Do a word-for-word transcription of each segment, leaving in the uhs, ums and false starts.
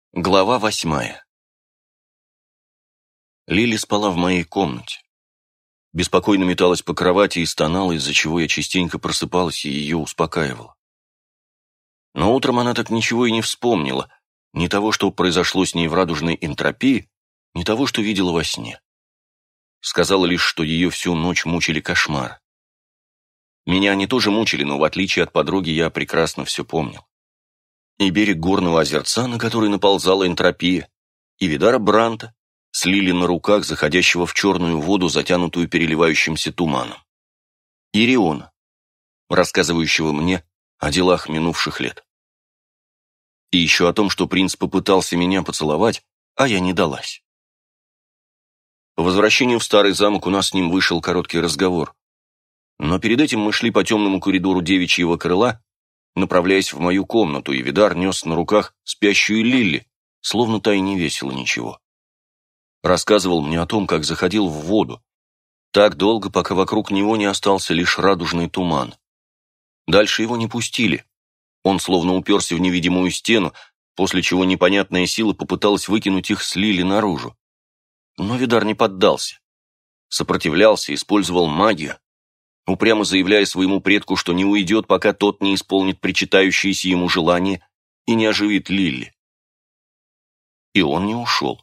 Глава восьмая. Лили спала в моей комнате. Беспокойно металась по кровати и стонала, из-за чего я частенько просыпалась и ее успокаивала. Но утром она так ничего и не вспомнила, ни того, что произошло с ней в радужной энтропии, ни того, что видела во сне. Сказала лишь, что ее всю ночь мучили кошмары. Меня они тоже мучили, но в отличие от подруги я прекрасно все помнил. И берег горного озерца, на который наползала энтропия, и Видара Бранта, с Лили на руках, заходящего в черную воду, затянутую переливающимся туманом. И Риона, рассказывающего мне о делах минувших лет. И еще о том, что принц попытался меня поцеловать, а я не далась. По возвращению в старый замок у нас с ним вышел короткий разговор. Но перед этим мы шли по темному коридору девичьего крыла, направляясь в мою комнату, и Видар нес на руках спящую Лили, словно та и не весила ничего. Рассказывал мне о том, как заходил в воду, так долго, пока вокруг него не остался лишь радужный туман. Дальше его не пустили. Он словно уперся в невидимую стену, после чего непонятная сила попыталась выкинуть их с Лили наружу. Но Видар не поддался. Сопротивлялся, использовал магию, упрямо заявляя своему предку, что не уйдет, пока тот не исполнит причитающееся ему желание и не оживит Лили. И он не ушел.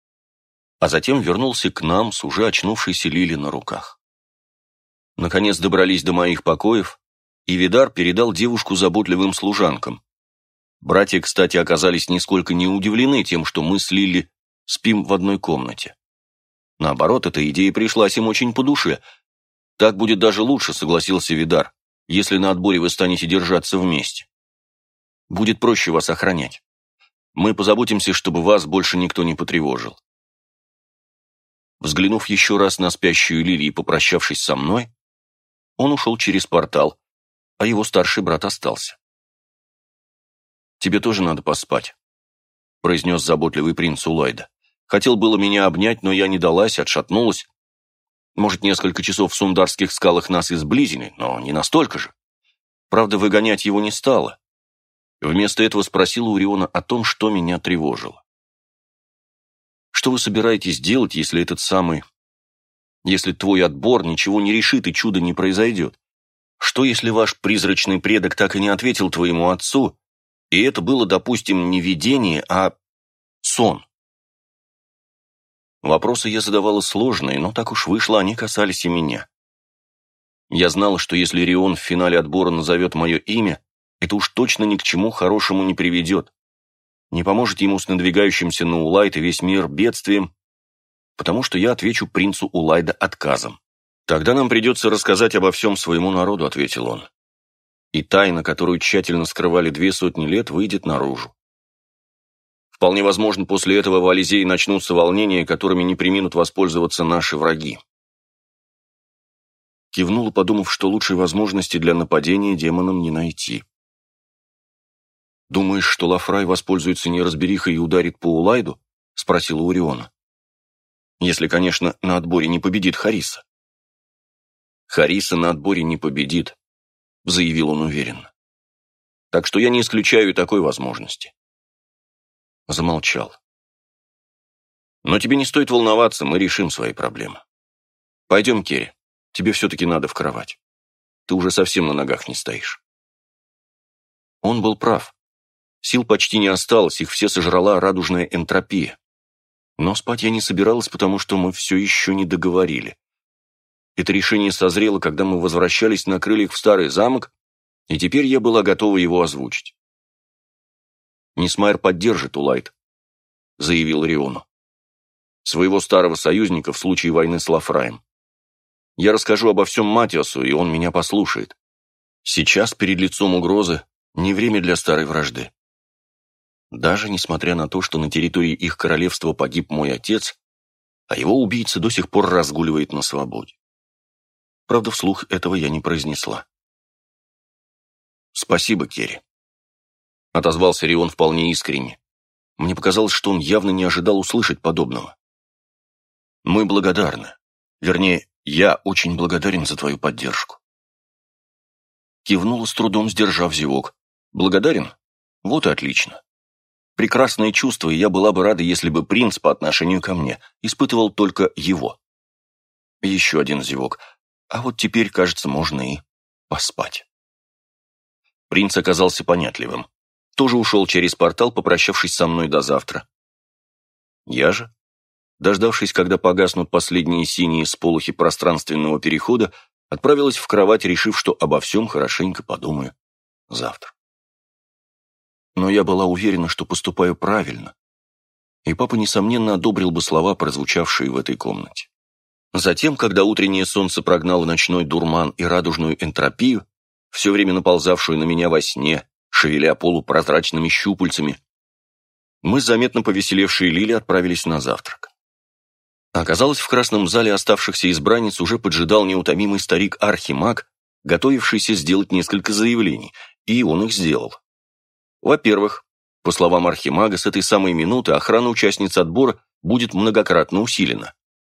А затем вернулся к нам с уже очнувшейся Лили на руках. Наконец добрались до моих покоев, и Видар передал девушку заботливым служанкам. Братья, кстати, оказались нисколько не удивлены тем, что мы с Лили спим в одной комнате. Наоборот, эта идея пришлась им очень по душе. Так будет даже лучше, согласился Видар, если на отборе вы станете держаться вместе. Будет проще вас охранять. Мы позаботимся, чтобы вас больше никто не потревожил. Взглянув еще раз на спящую Лили и попрощавшись со мной, он ушел через портал, а его старший брат остался. «Тебе тоже надо поспать», — произнес заботливый принц Улайда. Хотел было меня обнять, но я не далась, отшатнулась. Может, несколько часов в Сундарских скалах нас и сблизили, но не настолько же. Правда, выгонять его не стало. Вместо этого спросила у Риона о том, что меня тревожило. Что вы собираетесь делать, если этот самый... Если твой отбор ничего не решит и чудо не произойдет? Что, если ваш призрачный предок так и не ответил твоему отцу, и это было, допустим, не видение, а сон? Вопросы я задавала сложные, но так уж вышло, они касались и меня. Я знала, что если Рион в финале отбора назовет мое имя, это уж точно ни к чему хорошему не приведет. Не поможет ему с надвигающимся на Улайд и весь мир бедствием, потому что я отвечу принцу Улайда отказом. «Тогда нам придется рассказать обо всем своему народу», — ответил он. «И тайна, которую тщательно скрывали две сотни лет, выйдет наружу. Вполне возможно, после этого в Ализее начнутся волнения, которыми не преминут воспользоваться наши враги». Кивнула, подумав, что лучшей возможности для нападения демонам не найти. «Думаешь, что Лафрай воспользуется неразберихой и ударит по Улайду?» — спросила у Риона. «Если, конечно, на отборе не победит Хариса». «Хариса на отборе не победит», — заявил он уверенно. «Так что я не исключаю и такой возможности». Замолчал. «Но тебе не стоит волноваться, мы решим свои проблемы. Пойдем, Керри, тебе все-таки надо в кровать. Ты уже совсем на ногах не стоишь». Он был прав. Сил почти не осталось, их все сожрала радужная энтропия. Но спать я не собиралась, потому что мы все еще не договорили. Это решение созрело, когда мы возвращались на крыльях в старый замок, и теперь я была готова его озвучить. «Нисмайр поддержит Улайд», — заявил Риону. «Своего старого союзника в случае войны с Лафраем. Я расскажу обо всем Матиасу, и он меня послушает. Сейчас, перед лицом угрозы, не время для старой вражды. Даже несмотря на то, что на территории их королевства погиб мой отец, а его убийца до сих пор разгуливает на свободе. Правда, вслух этого я не произнесла. «Спасибо, Керри», — отозвался Рион вполне искренне. Мне показалось, что он явно не ожидал услышать подобного. «Мы благодарны. Вернее, я очень благодарен за твою поддержку». Кивнула, с трудом сдержав зевок. «Благодарен? Вот и отлично. прекрасное чувство, и я была бы рада, если бы принц по отношению ко мне испытывал только его. Еще один зевок. А вот теперь, кажется, можно и поспать. Принц оказался понятливым. Тоже ушел через портал, попрощавшись со мной до завтра. Я же, дождавшись, когда погаснут последние синие сполохи пространственного перехода, отправилась в кровать, решив, что обо всем хорошенько подумаю завтра. Но я была уверена, что поступаю правильно, и папа, несомненно, одобрил бы слова, прозвучавшие в этой комнате. Затем, когда утреннее солнце прогнало ночной дурман и радужную энтропию, все время наползавшую на меня во сне, шевеля полупрозрачными щупальцами, мы, заметно повеселевшие Лили, отправились на завтрак. Оказалось, в красном зале оставшихся избранниц уже поджидал неутомимый старик Архимаг, готовившийся сделать несколько заявлений, и он их сделал. Во-первых, по словам Архимага, с этой самой минуты охрана участниц отбора будет многократно усилена.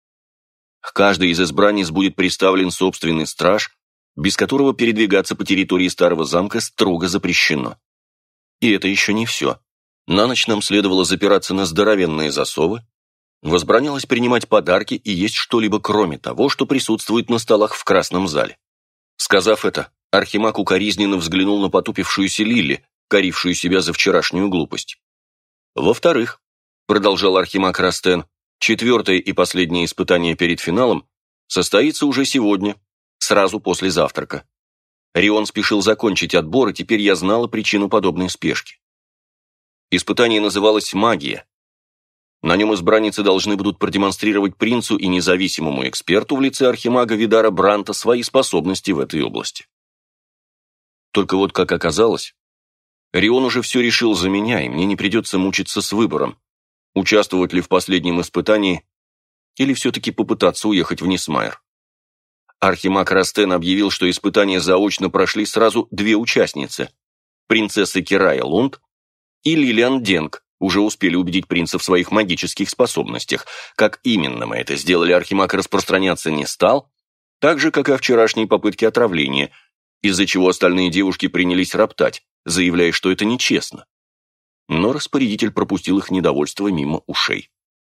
К каждой из избранниц будет приставлен собственный страж, без которого передвигаться по территории старого замка строго запрещено. И это еще не все. На ночь нам следовало запираться на здоровенные засовы, возбранялось принимать подарки и есть что-либо кроме того, что присутствует на столах в красном зале. Сказав это, Архимаг укоризненно взглянул на потупившуюся Лили, корившую себя за вчерашнюю глупость. Во-вторых, продолжал Архимаг Растен, четвертое и последнее испытание перед финалом состоится уже сегодня, сразу после завтрака. Рион спешил закончить отбор, и теперь я знала причину подобной спешки. Испытание называлось «Магия». На нем избранницы должны будут продемонстрировать принцу и независимому эксперту в лице архимага Видара Бранта свои способности в этой области. Только вот, как оказалось, Рион уже все решил за меня, и мне не придется мучиться с выбором, участвовать ли в последнем испытании или все-таки попытаться уехать в Нисмайр. Архимаг Растен объявил, что испытания заочно прошли сразу две участницы – принцесса Кирая Лунд и Лилиан Денг. Уже успели убедить принца в своих магических способностях. Как именно мы это сделали, Архимаг распространяться не стал, так же, как и о вчерашней попытке отравления, из-за чего остальные девушки принялись роптать, заявляя, что это нечестно. Но распорядитель пропустил их недовольство мимо ушей.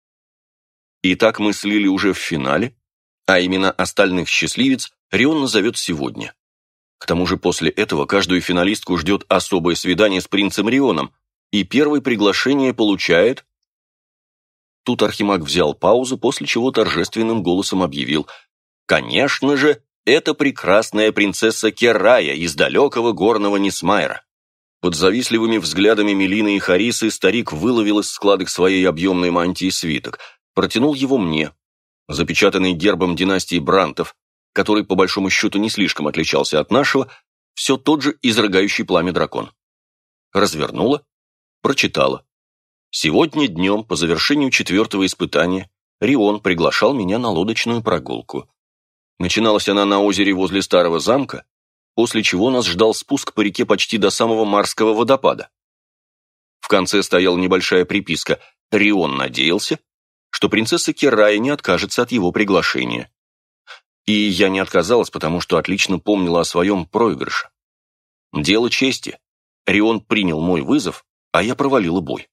Итак, мы с Лили уже в финале, а именно остальных счастливец Рион назовет сегодня. К тому же после этого каждую финалистку ждет особое свидание с принцем Рионом, и первое приглашение получает... Тут Архимаг взял паузу, после чего торжественным голосом объявил: «Конечно же, это прекрасная принцесса Керая из далекого горного Нисмайра». Под завистливыми взглядами Мелины и Харисы старик выловил из складок своей объемной мантии свиток, протянул его мне, запечатанный гербом династии Брантов, который по большому счету не слишком отличался от нашего, все тот же изрыгающий пламя дракон. Развернула, прочитала. Сегодня днем, по завершению четвертого испытания, Рион приглашал меня на лодочную прогулку. Начиналась она на озере возле старого замка, после чего нас ждал спуск по реке почти до самого Марского водопада. В конце стояла небольшая приписка: Рион надеялся, что принцесса Керая не откажется от его приглашения. И я не отказалась, потому что отлично помнила о своем проигрыше. Дело чести. Рион принял мой вызов, а я провалила бой.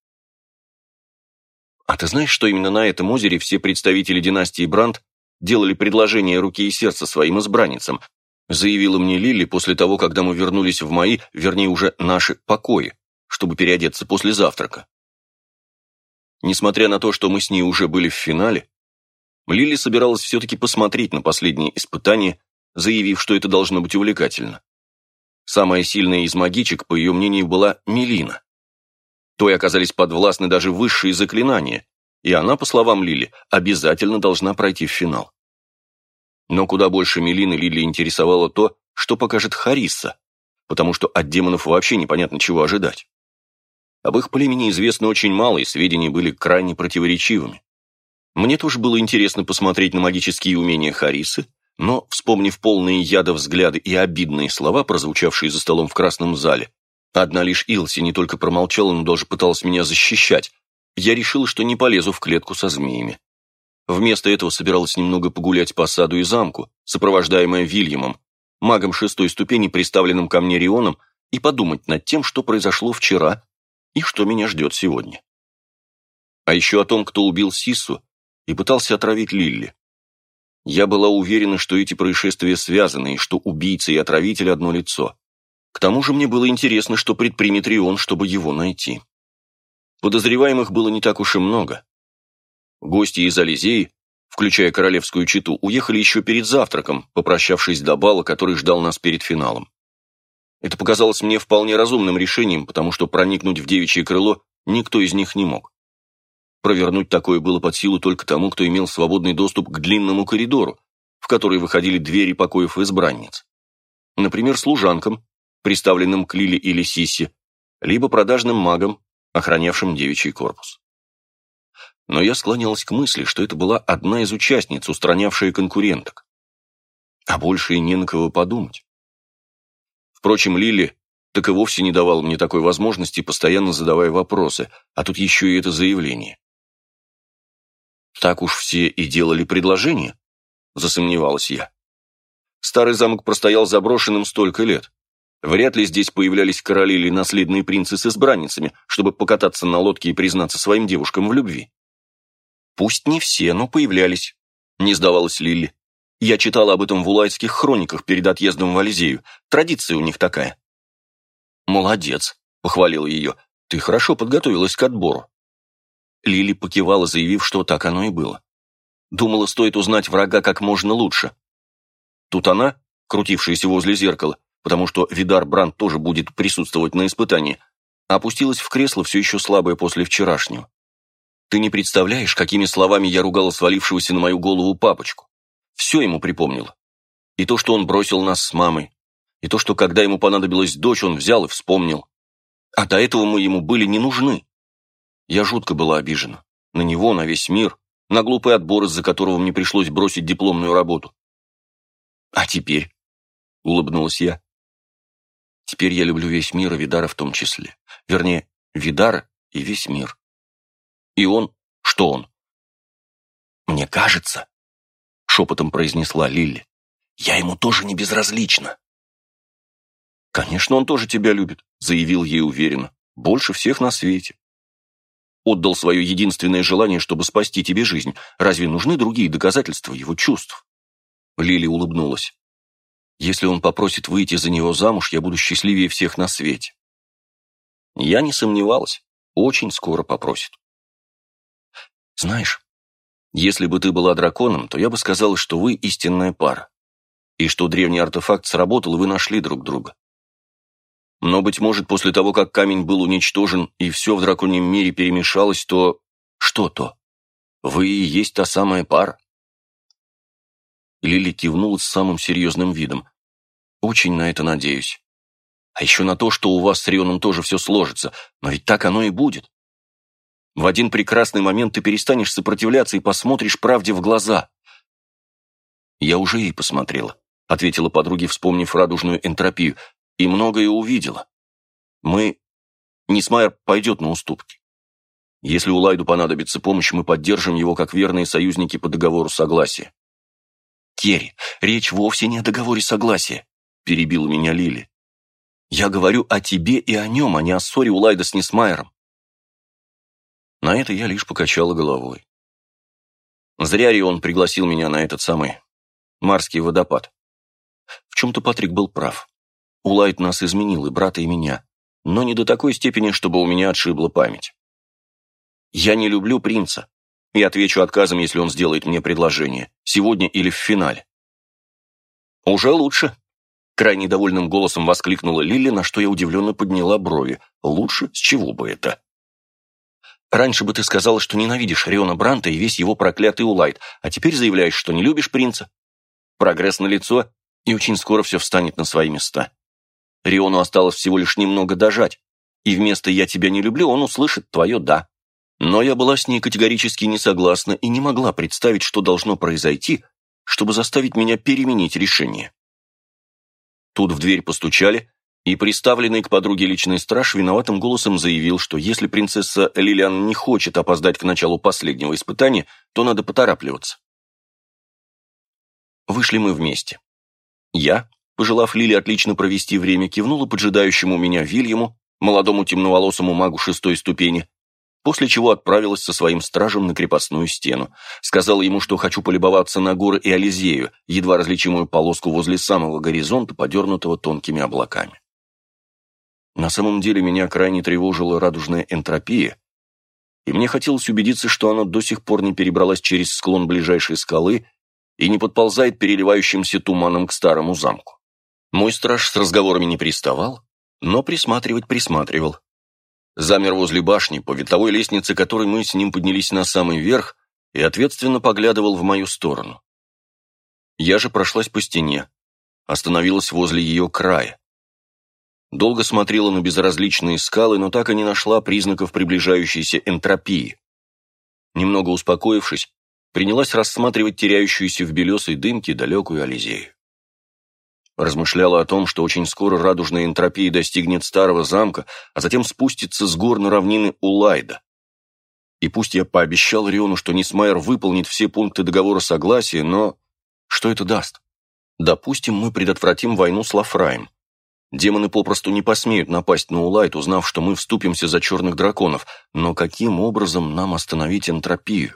А ты знаешь, что именно на этом озере все представители династии Брант делали предложение руки и сердца своим избранницам, заявила мне Лили после того, когда мы вернулись в мои, вернее уже наши, покои, чтобы переодеться после завтрака. Несмотря на то, что мы с ней уже были в финале, Лили собиралась все-таки посмотреть на последнее испытание, заявив, что это должно быть увлекательно. Самая сильная из магичек, по ее мнению, была Мелина. Той оказались подвластны даже высшие заклинания, и она, по словам Лили, обязательно должна пройти в финал. Но куда больше Мелины Лили интересовало то, что покажет Харисса, потому что от демонов вообще непонятно, чего ожидать. Об их племени известно очень мало, и сведения были крайне противоречивыми. Мне тоже было интересно посмотреть на магические умения Хариссы, но, вспомнив полные яда взгляды и обидные слова, прозвучавшие за столом в красном зале, одна лишь Илси не только промолчала, но даже пыталась меня защищать, я решила, что не полезу в клетку со змеями. Вместо этого собиралась немного погулять по саду и замку, сопровождаемая Вильямом, магом шестой ступени, приставленным ко мне Рионом, и подумать над тем, что произошло вчера, и что меня ждет сегодня. А еще о том, кто убил Сиссу и пытался отравить Лилли. Я была уверена, что эти происшествия связаны, и что убийца и отравитель одно лицо. К тому же мне было интересно, что предпримет Рион, чтобы его найти. Подозреваемых было не так уж и много. Гости из Ализеи, включая королевскую чету, уехали еще перед завтраком, попрощавшись до бала, который ждал нас перед финалом. Это показалось мне вполне разумным решением, потому что проникнуть в девичье крыло никто из них не мог. Провернуть такое было под силу только тому, кто имел свободный доступ к длинному коридору, в который выходили двери покоев избранниц. Например, служанкам, приставленным к Лиле или Сиссе, либо продажным магам, охранявшим девичий корпус. Но я склонялась к мысли, что это была одна из участниц, устранявшая конкуренток. А больше и не на кого подумать. Впрочем, Лили так и вовсе не давала мне такой возможности, постоянно задавая вопросы, а тут еще и это заявление. «Так уж все и делали предложение?» – засомневалась я. Старый замок простоял заброшенным столько лет. Вряд ли здесь появлялись короли или наследные принцы с избранницами, чтобы покататься на лодке и признаться своим девушкам в любви. «Пусть не все, но появлялись», – не сдавалась Лилли. «Я читала об этом в улайтских хрониках перед отъездом в Ализею. Традиция у них такая». «Молодец», – похвалил ее. «Ты хорошо подготовилась к отбору». Лили покивала, заявив, что так оно и было. Думала, стоит узнать врага как можно лучше. Тут она, крутившаяся возле зеркала, потому что Видар Бранд тоже будет присутствовать на испытании, опустилась в кресло, все еще слабое после вчерашнего. Ты не представляешь, какими словами я ругала свалившегося на мою голову папочку. Все ему припомнила. И то, что он бросил нас с мамой, и то, что когда ему понадобилась дочь, он взял и вспомнил. А до этого мы ему были не нужны. Я жутко была обижена. На него, на весь мир, на глупый отбор, из-за которого мне пришлось бросить дипломную работу. «А теперь?» — улыбнулась я. «Теперь я люблю весь мир, и Видара в том числе. Вернее, Видара и весь мир. И он... Что он?» «Мне кажется», — шепотом произнесла Лилли, — «я ему тоже не безразлична». «Конечно, он тоже тебя любит», — заявил ей уверенно. «Больше всех на свете. Отдал свое единственное желание, чтобы спасти тебе жизнь. Разве нужны другие доказательства его чувств?» Лили улыбнулась. «Если он попросит выйти за него замуж, я буду счастливее всех на свете». Я не сомневалась. Очень скоро попросит. «Знаешь, если бы ты была драконом, то я бы сказала, что вы истинная пара, и что древний артефакт сработал, и вы нашли друг друга. Но, быть может, после того, как камень был уничтожен, и все в драконьем мире перемешалось, то... Что то? Вы и есть та самая пара». Лили кивнула с самым серьезным видом. «Очень на это надеюсь. А еще на то, что у вас с Рионом тоже все сложится. Но ведь так оно и будет. В один прекрасный момент ты перестанешь сопротивляться и посмотришь правде в глаза». «Я уже ей посмотрела», — ответила подруге, вспомнив радужную энтропию, «и многое увидела. Мы... Нисмайер пойдет на уступки. Если Улайду понадобится помощь, мы поддержим его как верные союзники по договору согласия». «Керри, речь вовсе не о договоре согласия», — перебила меня Лили. «Я говорю о тебе и о нем, а не о ссоре Улайда с Нисмайером». На это я лишь покачала головой. Зря Рион пригласил меня на этот самый Марский водопад. В чем-то Патрик был прав. Улайд нас изменил, и брата, и меня, но не до такой степени, чтобы у меня отшибла память. Я не люблю принца, и отвечу отказом, если он сделает мне предложение, сегодня или в финале. «Уже лучше», — крайне довольным голосом воскликнула Лили, на что я удивленно подняла брови. «Лучше? С чего бы это?» «Раньше бы ты сказала, что ненавидишь Риона Бранта и весь его проклятый Улайд, а теперь заявляешь, что не любишь принца. Прогресс налицо, и очень скоро все встанет на свои места. Риону осталось всего лишь немного дожать, и вместо «я тебя не люблю» он услышит твое «да». Но я была с ней категорически не согласна и не могла представить, что должно произойти, чтобы заставить меня переменить решение. Тут в дверь постучали, и приставленный к подруге личный страж виноватым голосом заявил, что если принцесса Лилиан не хочет опоздать к началу последнего испытания, то надо поторапливаться. Вышли мы вместе. Я, пожелав Лиле отлично провести время, кивнула поджидающему меня Вильяму, молодому темноволосому магу шестой ступени, после чего отправилась со своим стражем на крепостную стену. Сказала ему, что хочу полюбоваться на горы и Ализею, едва различимую полоску возле самого горизонта, подернутого тонкими облаками. На самом деле меня крайне тревожила радужная энтропия, и мне хотелось убедиться, что она до сих пор не перебралась через склон ближайшей скалы и не подползает переливающимся туманом к старому замку. Мой страж с разговорами не приставал, но присматривать присматривал. Замер возле башни, по винтовой лестнице которой мы с ним поднялись на самый верх, и ответственно поглядывал в мою сторону. Я же прошлась по стене, остановилась возле ее края. Долго смотрела на безразличные скалы, но так и не нашла признаков приближающейся энтропии. Немного успокоившись, принялась рассматривать теряющуюся в белесой дымке далекую Ализею. Размышляла о том, что очень скоро радужная энтропия достигнет старого замка, а затем спустится с гор на равнины Улайда. И пусть я пообещал Риону, что Нисмайер выполнит все пункты договора согласия, но что это даст? Допустим, мы предотвратим войну с Лафраем. Демоны попросту не посмеют напасть на Улайд, узнав, что мы вступимся за черных драконов, но каким образом нам остановить энтропию?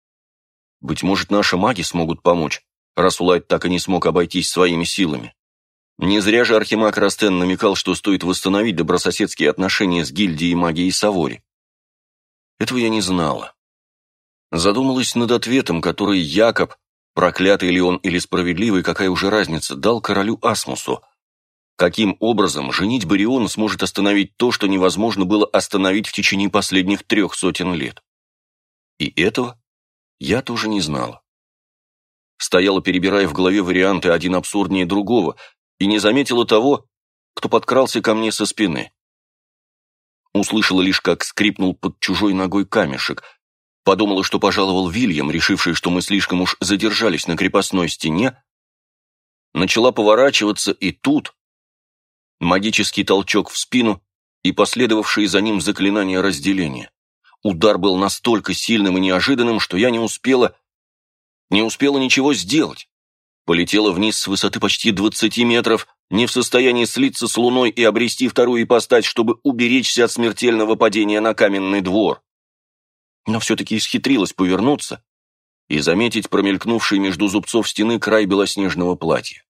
Быть может, наши маги смогут помочь, раз Улайд так и не смог обойтись своими силами. Не зря же архимаг Растен намекал, что стоит восстановить добрососедские отношения с гильдией магии Савори. Этого я не знала. Задумалась над ответом, который Якоб, проклятый ли он или справедливый, какая уже разница, дал королю Асмусу. Каким образом женитьба Риона сможет остановить то, что невозможно было остановить в течение последних трех сотен лет? И этого я тоже не знала. Стояла, перебирая в голове варианты один абсурднее другого, и не заметила того, кто подкрался ко мне со спины. Услышала лишь, как скрипнул под чужой ногой камешек. Подумала, что пожаловал Вильям, решивший, что мы слишком уж задержались на крепостной стене. Начала поворачиваться, и тут магический толчок в спину и последовавшие за ним заклинания разделения. Удар был настолько сильным и неожиданным, что я не успела, не успела ничего сделать. Полетела вниз с высоты почти двадцати метров, не в состоянии слиться с луной и обрести вторую ипостась, чтобы уберечься от смертельного падения на каменный двор. Но все-таки исхитрилась повернуться и заметить промелькнувший между зубцов стены край белоснежного платья.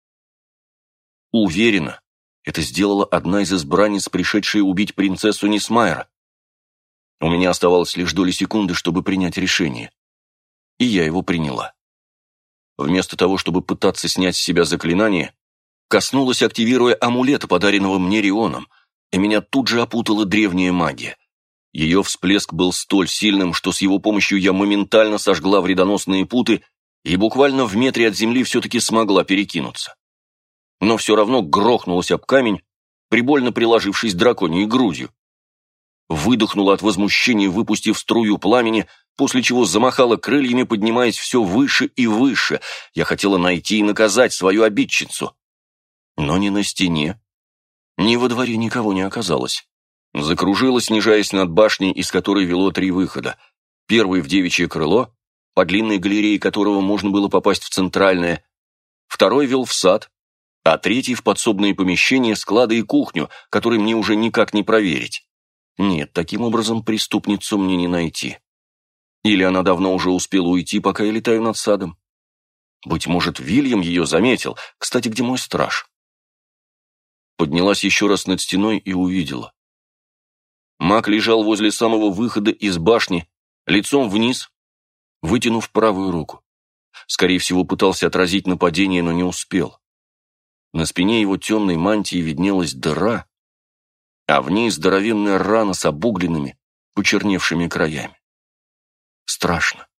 Уверена, это сделала одна из избранниц, пришедшая убить принцессу Нисмайера. У меня оставалось лишь доли секунды, чтобы принять решение. И я его приняла. Вместо того, чтобы пытаться снять с себя заклинание, коснулась, активируя амулета, подаренного мне Рионом, и меня тут же опутала древняя магия. Ее всплеск был столь сильным, что с его помощью я моментально сожгла вредоносные путы и буквально в метре от земли все-таки смогла перекинуться. Но все равно грохнулась об камень, прибольно приложившись драконьей грудью. Выдохнула от возмущения, выпустив струю пламени, после чего замахала крыльями, поднимаясь все выше и выше. Я хотела найти и наказать свою обидчицу. Но ни на стене, ни во дворе никого не оказалось. Закружила, снижаясь над башней, из которой вело три выхода. Первый в девичье крыло, по длинной галерее которого можно было попасть в центральное. Второй вел в сад, а третий в подсобные помещения, склады и кухню, которые мне уже никак не проверить. Нет, таким образом преступницу мне не найти. Или она давно уже успела уйти, пока я летаю над садом. Быть может, Вильям ее заметил. Кстати, где мой страж? Поднялась еще раз над стеной и увидела. Маг лежал возле самого выхода из башни, лицом вниз, вытянув правую руку. Скорее всего, пытался отразить нападение, но не успел. На спине его темной мантии виднелась дыра, а в ней здоровенная рана с обугленными, почерневшими краями. Страшно.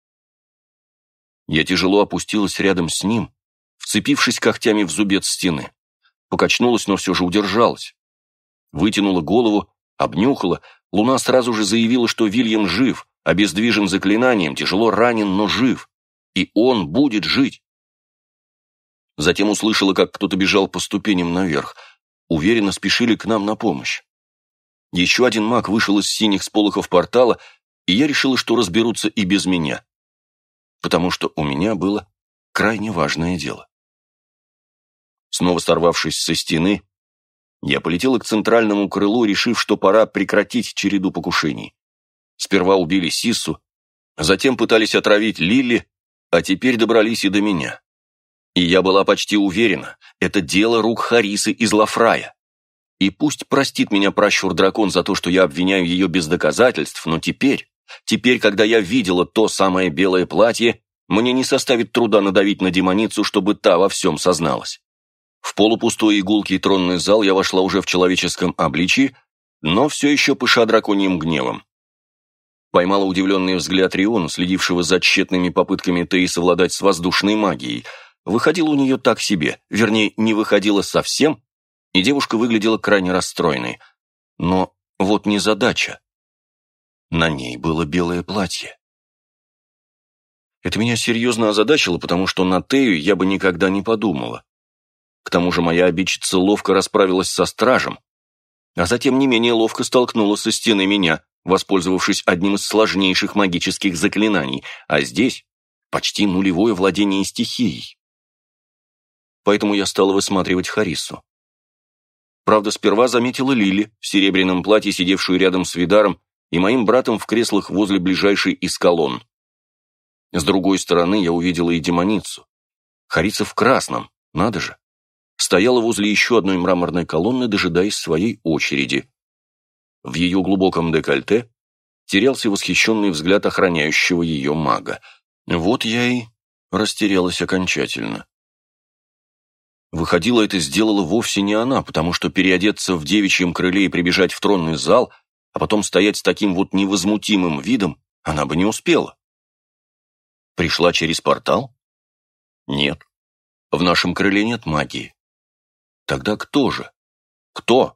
Я тяжело опустилась рядом с ним, вцепившись когтями в зубец стены. Покачнулась, но все же удержалась. Вытянула голову, обнюхала. Луна сразу же заявила, что Вильям жив, обездвижен заклинанием, тяжело ранен, но жив. И он будет жить. Затем услышала, как кто-то бежал по ступеням наверх. Уверенно спешили к нам на помощь. Еще один маг вышел из синих сполохов портала, и я решила, что разберутся и без меня. Потому что у меня было крайне важное дело. Снова сорвавшись со стены, Я полетела к центральному крылу, решив, что пора прекратить череду покушений. Сперва убили Сиссу, затем пытались отравить Лили, а теперь добрались и до меня. И я была почти уверена, это дело рук Харисы из Лафрая. И пусть простит меня пращур-дракон за то, что я обвиняю ее без доказательств, но теперь, теперь, когда я видела то самое белое платье, мне не составит труда надавить на демоницу, чтобы та во всем созналась. В полупустой игулкий тронный зал я вошла уже в человеческом обличии, но все еще пыша драконьим гневом. Поймала удивленный взгляд Риона, следившего за тщетными попытками Теи совладать с воздушной магией. Выходило у нее так себе, вернее, не выходило совсем, и девушка выглядела крайне расстроенной. Но вот незадача. На ней было белое платье. Это меня серьезно озадачило, потому что на Тею я бы никогда не подумала. К тому же моя обидчица ловко расправилась со стражем, а затем не менее ловко столкнула со стены меня, воспользовавшись одним из сложнейших магических заклинаний, а здесь почти нулевое владение стихией. Поэтому я стала высматривать Харису. Правда, сперва заметила Лили в серебряном платье, сидевшую рядом с Видаром, и моим братом в креслах возле ближайшей из колонн. С другой стороны я увидела и демоницу. Хариса в красном, надо же. Стояла возле еще одной мраморной колонны, дожидаясь своей очереди. В ее глубоком декольте терялся восхищенный взгляд охраняющего ее мага. Вот я и растерялась окончательно. Выходило, это сделала вовсе не она, потому что переодеться в девичьем крыле и прибежать в тронный зал, а потом стоять с таким вот невозмутимым видом, она бы не успела. Пришла через портал? Нет. В нашем крыле нет магии. Тогда кто же? Кто?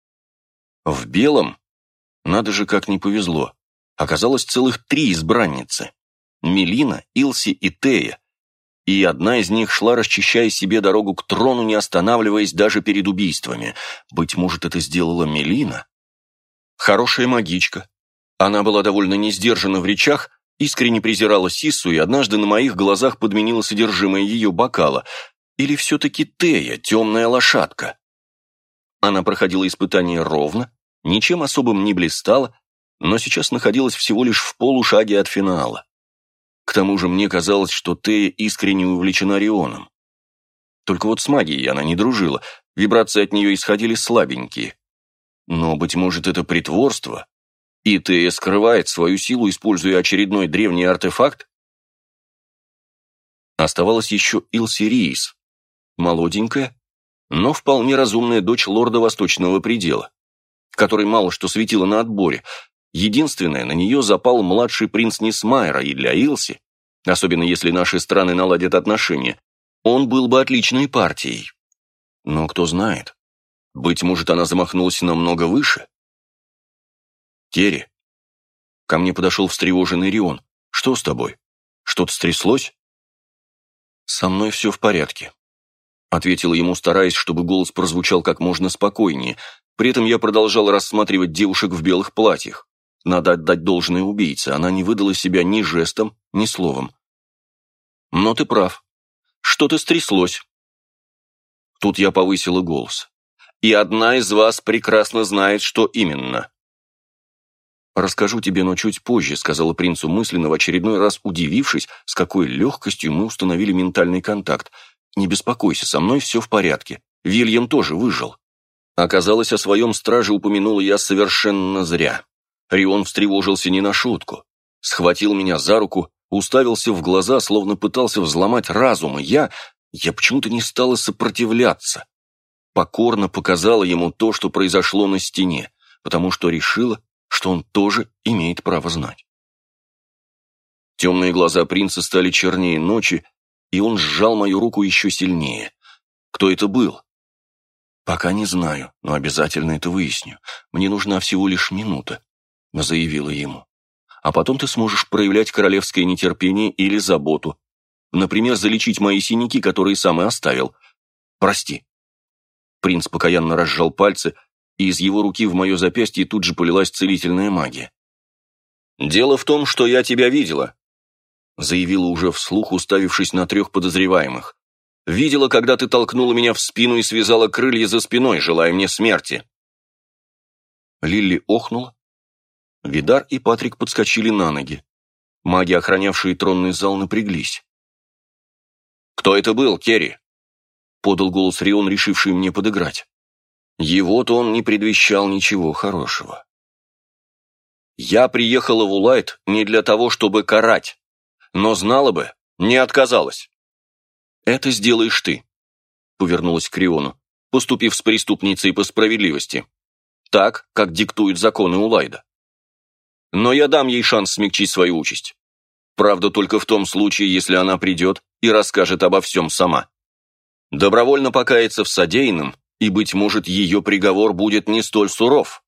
В белом? Надо же, как не повезло. Оказалось целых три избранницы. Мелина, Илси и Тея. И одна из них шла, расчищая себе дорогу к трону, не останавливаясь даже перед убийствами. Быть может, это сделала Мелина? Хорошая магичка. Она была довольно несдержана в речах, искренне презирала Сиссу и однажды на моих глазах подменила содержимое ее бокала. Или все-таки Тея, темная лошадка? Она проходила испытание ровно, ничем особым не блистала, но сейчас находилась всего лишь в полушаге от финала. К тому же мне казалось, что Тея искренне увлечена Рионом. Только вот с магией она не дружила, вибрации от нее исходили слабенькие. Но, быть может, это притворство, и Тея скрывает свою силу, используя очередной древний артефакт? Оставалась еще Илси Риис, молоденькая, но вполне разумная дочь лорда Восточного Предела, в которой мало что светило на отборе. Единственное, на нее запал младший принц Несмайра, и для Илси, особенно если наши страны наладят отношения, он был бы отличной партией. Но кто знает, быть может, она замахнулась намного выше? Керри. Ко мне подошел встревоженный Рион. Что с тобой? Что-то стряслось? Со мной все в порядке, ответила ему, стараясь, чтобы голос прозвучал как можно спокойнее. При этом я продолжал рассматривать девушек в белых платьях. Надо отдать должное убийце, она не выдала себя ни жестом, ни словом. Но ты прав. Что-то стряслось. Тут я повысила голос. И одна из вас прекрасно знает, что именно. «Расскажу тебе, но чуть позже», — сказала принцу мысленно, в очередной раз удивившись, с какой легкостью мы установили ментальный контакт. «Не беспокойся, со мной все в порядке. Вильям тоже выжил». Оказалось, о своем страже упомянула я совершенно зря. Рион встревожился не на шутку. Схватил меня за руку, уставился в глаза, словно пытался взломать разум, и я... Я почему-то не стала сопротивляться. Покорно показала ему то, что произошло на стене, потому что решила, что он тоже имеет право знать. Темные глаза принца стали чернее ночи, и он сжал мою руку еще сильнее. Кто это был? Пока не знаю, но обязательно это выясню. Мне нужна всего лишь минута, заявила ему. А потом ты сможешь проявлять королевское нетерпение или заботу. Например, залечить мои синяки, которые сам и оставил. Прости. Принц покаянно разжал пальцы, и из его руки в мое запястье тут же полилась целительная магия. «Дело в том, что я тебя видела», заявила уже вслух, уставившись на трех подозреваемых. Видела, когда ты толкнула меня в спину и связала крылья за спиной, желая мне смерти». Лилли охнула. Видар и Патрик подскочили на ноги. Маги, охранявшие тронный зал, напряглись. «Кто это был, Керри?» — подал голос Рион, решивший мне подыграть. Его-то он не предвещал ничего хорошего. «Я приехала в Улайт не для того, чтобы карать, но знала бы, не отказалась». «Это сделаешь ты», — повернулась к Риону, поступив с преступницей по справедливости, так, как диктуют законы Улайда. «Но я дам ей шанс смягчить свою участь. Правда, только в том случае, если она придет и расскажет обо всем сама. Добровольно покаяться в содеянном, и, быть может, ее приговор будет не столь суров».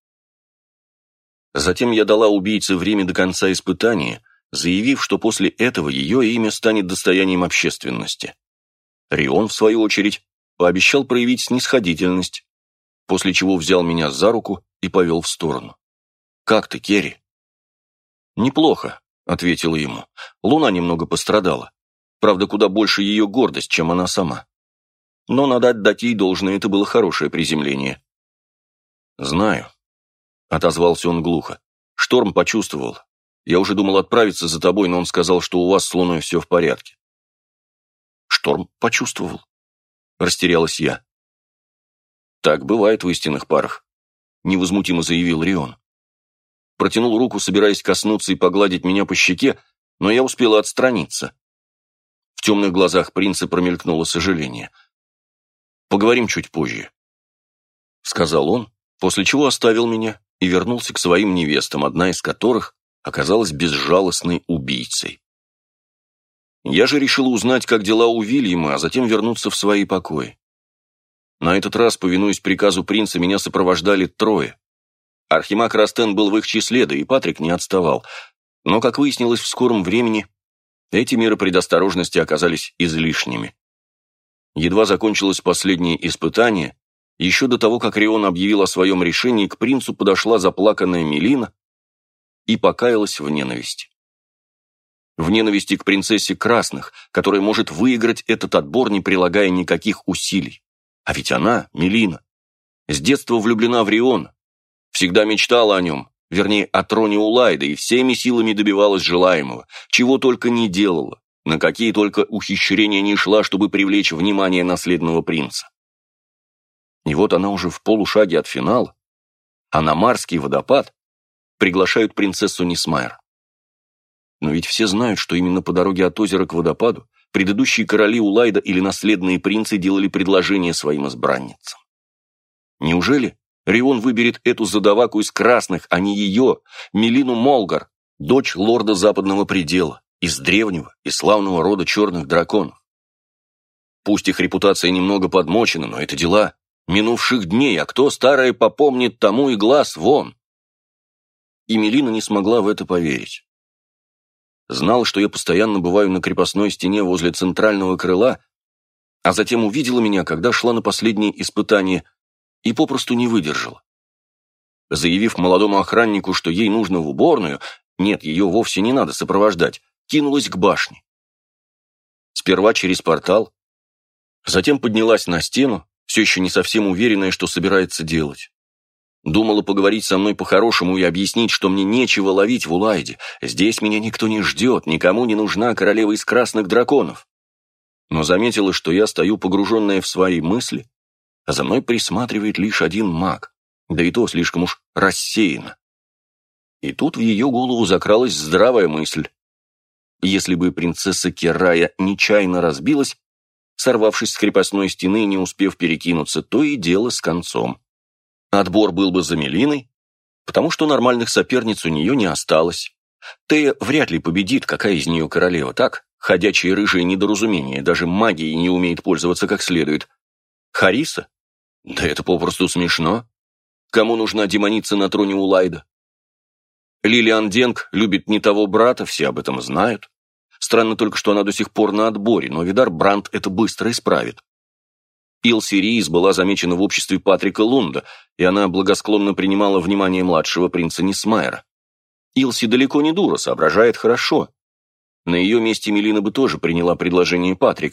Затем я дала убийце время до конца испытания, заявив, что после этого ее имя станет достоянием общественности. Рион, в свою очередь, пообещал проявить снисходительность, после чего взял меня за руку и повел в сторону. «Как ты, Керри?» «Неплохо», — ответила ему. «Луна немного пострадала. Правда, куда больше ее гордость, чем она сама. Но надо отдать ей должное, это было хорошее приземление». «Знаю», — отозвался он глухо. «Шторм почувствовал. Я уже думал отправиться за тобой, но он сказал, что у вас с Луной все в порядке». «Шторм почувствовал?» — растерялась я. «Так бывает в истинных парах», — невозмутимо заявил Рион. Протянул руку, собираясь коснуться и погладить меня по щеке, но я успела отстраниться. В темных глазах принца промелькнуло сожаление. «Поговорим чуть позже», — сказал он, после чего оставил меня и вернулся к своим невестам, одна из которых оказалась безжалостной убийцей. Я же решила узнать, как дела у Вильяма, а затем вернуться в свои покои. На этот раз, повинуясь приказу принца, меня сопровождали трое. Архимаг Растен был в их числе, да и Патрик не отставал. Но, как выяснилось в скором времени, эти меры предосторожности оказались излишними. Едва закончилось последнее испытание, еще до того, как Рион объявил о своем решении, к принцу подошла заплаканная Мелина и покаялась в ненависти. В ненависти к принцессе Красных, которая может выиграть этот отбор, не прилагая никаких усилий. А ведь она, Мелина, с детства влюблена в Риона, всегда мечтала о нем, вернее, о троне Улайда, и всеми силами добивалась желаемого, чего только не делала, на какие только ухищрения не шла, чтобы привлечь внимание наследного принца. И вот она уже в полушаге от финала, а на Марский водопад приглашают принцессу Нисмайр. Но ведь все знают, что именно по дороге от озера к водопаду предыдущие короли Улайда или наследные принцы делали предложения своим избранницам. Неужели Рион выберет эту задаваку из красных, а не ее, Мелину Молгар, дочь лорда Западного предела, из древнего и славного рода черных драконов? Пусть их репутация немного подмочена, но это дела минувших дней, а кто старое попомнит, тому и глаз вон. И Мелина не смогла в это поверить. Знала, что я постоянно бываю на крепостной стене возле центрального крыла, а затем увидела меня, когда шла на последнее испытание, и попросту не выдержала. Заявив молодому охраннику, что ей нужно в уборную, нет, ее вовсе не надо сопровождать, кинулась к башне. Сперва через портал, затем поднялась на стену, все еще не совсем уверенная, что собирается делать. Думала поговорить со мной по-хорошему и объяснить, что мне нечего ловить в Улайде. Здесь меня никто не ждет, никому не нужна королева из красных драконов. Но заметила, что я стою погруженная в свои мысли, а за мной присматривает лишь один маг, да и то слишком уж рассеянно. И тут в ее голову закралась здравая мысль. Если бы принцесса Керрая нечаянно разбилась, сорвавшись с крепостной стены и не успев перекинуться, то и дело с концом. Отбор был бы за Мелиной, потому что нормальных соперниц у нее не осталось. Тея вряд ли победит, какая из нее королева, так? Ходячее рыжее недоразумение, даже магией не умеет пользоваться как следует. Хариса? Да это попросту смешно. Кому нужна демоница на троне Улайда? Лилиан Денг любит не того брата, все об этом знают. Странно только, что она до сих пор на отборе, но Видар Брандт это быстро исправит. Илси Риис была замечена в обществе Патрика Лунда, и она благосклонно принимала внимание младшего принца Нисмайра. Илси далеко не дура, соображает хорошо. На ее месте Мелина бы тоже приняла предложение Патрика,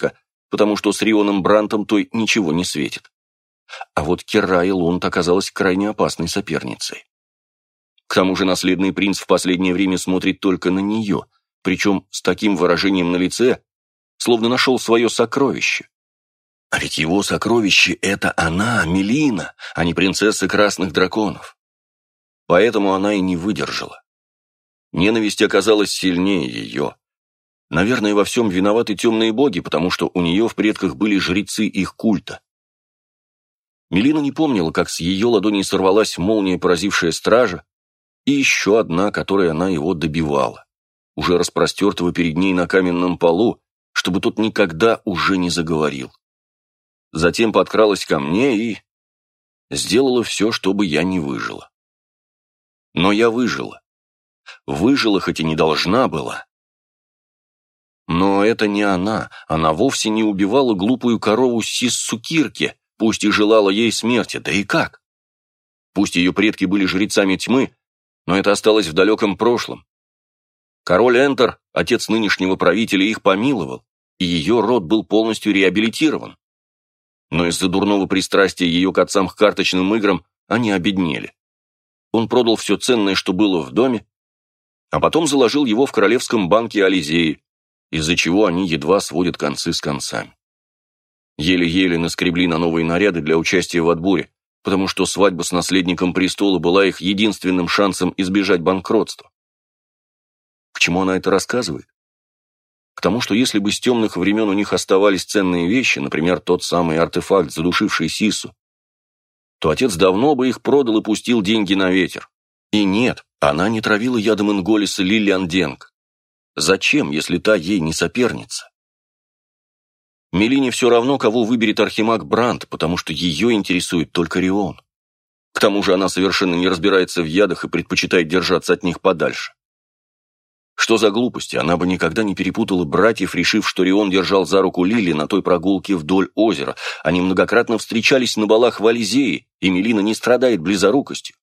потому что с Рионом Брантом той ничего не светит. А вот Керрая Лунд оказалась крайне опасной соперницей. К тому же наследный принц в последнее время смотрит только на нее, причем с таким выражением на лице, словно нашел свое сокровище. А ведь его сокровище — это она, Мелина, а не принцесса красных драконов. Поэтому она и не выдержала. Ненависть оказалась сильнее ее. Наверное, во всем виноваты темные боги, потому что у нее в предках были жрецы их культа. Мелина не помнила, как с ее ладони сорвалась молния, поразившая стража, и еще одна, которой она его добивала, уже распростертого перед ней на каменном полу, чтобы тот никогда уже не заговорил. Затем подкралась ко мне и сделала все, чтобы я не выжила. Но я выжила. Выжила, хоть и не должна была. Но это не она. Она вовсе не убивала глупую корову Сиссу Кирке, пусть и желала ей смерти. Да и как? Пусть ее предки были жрецами тьмы, но это осталось в далеком прошлом. Король Энтер, отец нынешнего правителя, их помиловал, и ее род был полностью реабилитирован. Но из-за дурного пристрастия ее к отцам к карточным играм они обеднели. Он продал все ценное, что было в доме, а потом заложил его в королевском банке Ализеи, из-за чего они едва сводят концы с концами. Еле-еле наскребли на новые наряды для участия в отборе, потому что свадьба с наследником престола была их единственным шансом избежать банкротства. К чему она это рассказывает? К тому, что если бы с темных времен у них оставались ценные вещи, например, тот самый артефакт, задушивший Сиссу, то отец давно бы их продал и пустил деньги на ветер. И нет, она не травила ядом Инголиса Лилиан Денг. Зачем, если та ей не соперница? Мелине все равно, кого выберет архимаг Брант, потому что ее интересует только Рион. К тому же она совершенно не разбирается в ядах и предпочитает держаться от них подальше. Что за глупости, она бы никогда не перепутала братьев, решив, что Рион держал за руку Лили на той прогулке вдоль озера. Они многократно встречались на балах в Ализее, и Мелина не страдает близорукостью.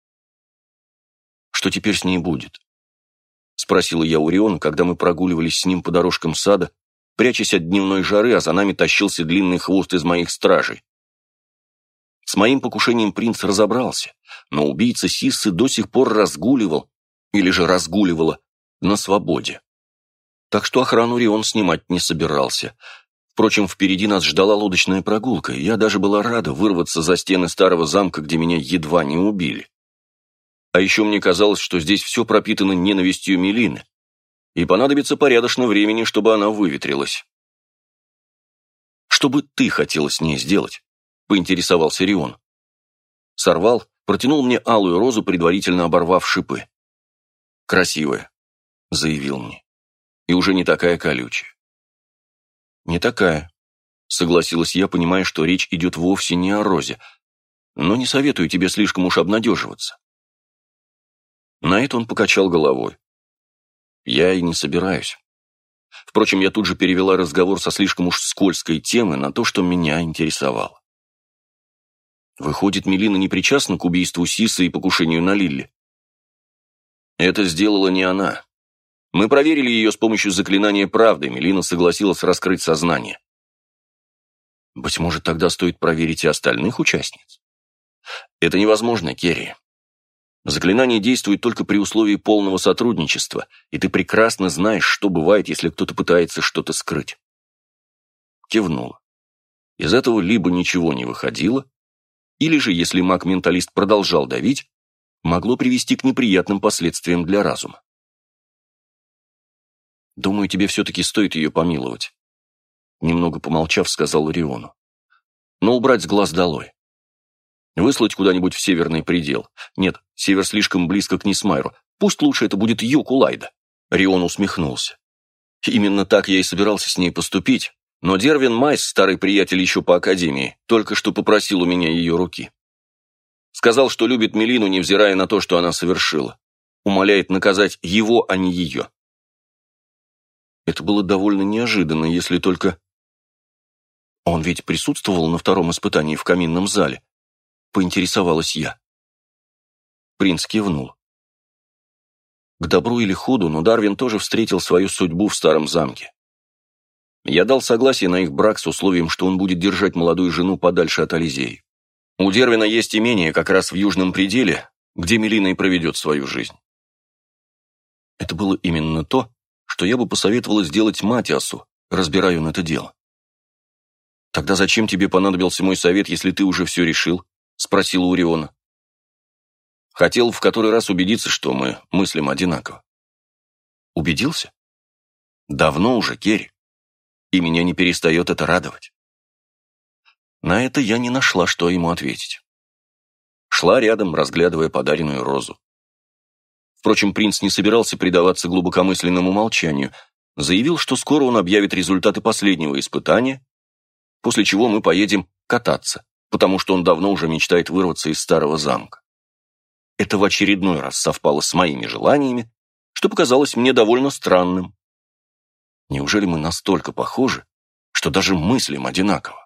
«Что теперь с ней будет?» — спросила я у Риона, когда мы прогуливались с ним по дорожкам сада, прячась от дневной жары, а за нами тащился длинный хвост из моих стражей. С моим покушением принц разобрался, но убийца Сиссы до сих пор разгуливал, или же разгуливала, на свободе. Так что охрану Рион снимать не собирался. Впрочем, впереди нас ждала лодочная прогулка, и я даже была рада вырваться за стены старого замка, где меня едва не убили. А еще мне казалось, что здесь все пропитано ненавистью Мелины, и понадобится порядочно времени, чтобы она выветрилась. «Что бы ты хотела с ней сделать?» — поинтересовался Рион. Сорвал, протянул мне алую розу, предварительно оборвав шипы. «Красивая», — заявил мне, — «и уже не такая колючая». «Не такая», — согласилась я, понимая, что речь идет вовсе не о розе, но не советую тебе слишком уж обнадеживаться. На это он покачал головой. Я и не собираюсь. Впрочем, я тут же перевела разговор со слишком уж скользкой темы на то, что меня интересовало. Выходит, Мелина не причастна к убийству Сиссы и покушению на Лилли? Это сделала не она. Мы проверили ее с помощью заклинания правды, Мелина согласилась раскрыть сознание. Быть может, тогда стоит проверить и остальных участниц? Это невозможно, Керри. Заклинание действует только при условии полного сотрудничества, и ты прекрасно знаешь, что бывает, если кто-то пытается что-то скрыть. Кивнула. Из этого либо ничего не выходило, или же, если маг-менталист продолжал давить, могло привести к неприятным последствиям для разума. «Думаю, тебе все-таки стоит ее помиловать», — немного помолчав, сказал Риону. «Но убрать с глаз долой. Выслать куда-нибудь в северный предел. Нет, север слишком близко к Нисмайру. Пусть лучше это будет юг Улайда». Рион усмехнулся. «Именно так я и собирался с ней поступить, но Дервин Майс, старый приятель еще по академии, только что попросил у меня ее руки. Сказал, что любит Мелину, невзирая на то, что она совершила. Умоляет наказать его, а не ее». Это было довольно неожиданно, если только... Он ведь присутствовал на втором испытании в каминном зале. Поинтересовалась я. Принц кивнул. К добру или худу, но Дарвин тоже встретил свою судьбу в старом замке. Я дал согласие на их брак с условием, что он будет держать молодую жену подальше от Ализеи. У Дервина есть имение как раз в южном пределе, где Мелина и проведет свою жизнь. Это было именно то, что я бы посоветовала сделать Матиасу, разбирая он это дело. «Тогда зачем тебе понадобился мой совет, если ты уже все решил?» — спросила Уриона. «Хотел в который раз убедиться, что мы мыслим одинаково». «Убедился?» «Давно уже, Керри. И меня не перестает это радовать». На это я не нашла, что ему ответить. Шла рядом, разглядывая подаренную розу. Впрочем, принц не собирался предаваться глубокомысленному молчанию, заявил, что скоро он объявит результаты последнего испытания, после чего мы поедем кататься, потому что он давно уже мечтает вырваться из старого замка. Это в очередной раз совпало с моими желаниями, что показалось мне довольно странным. Неужели мы настолько похожи, что даже мыслим одинаково?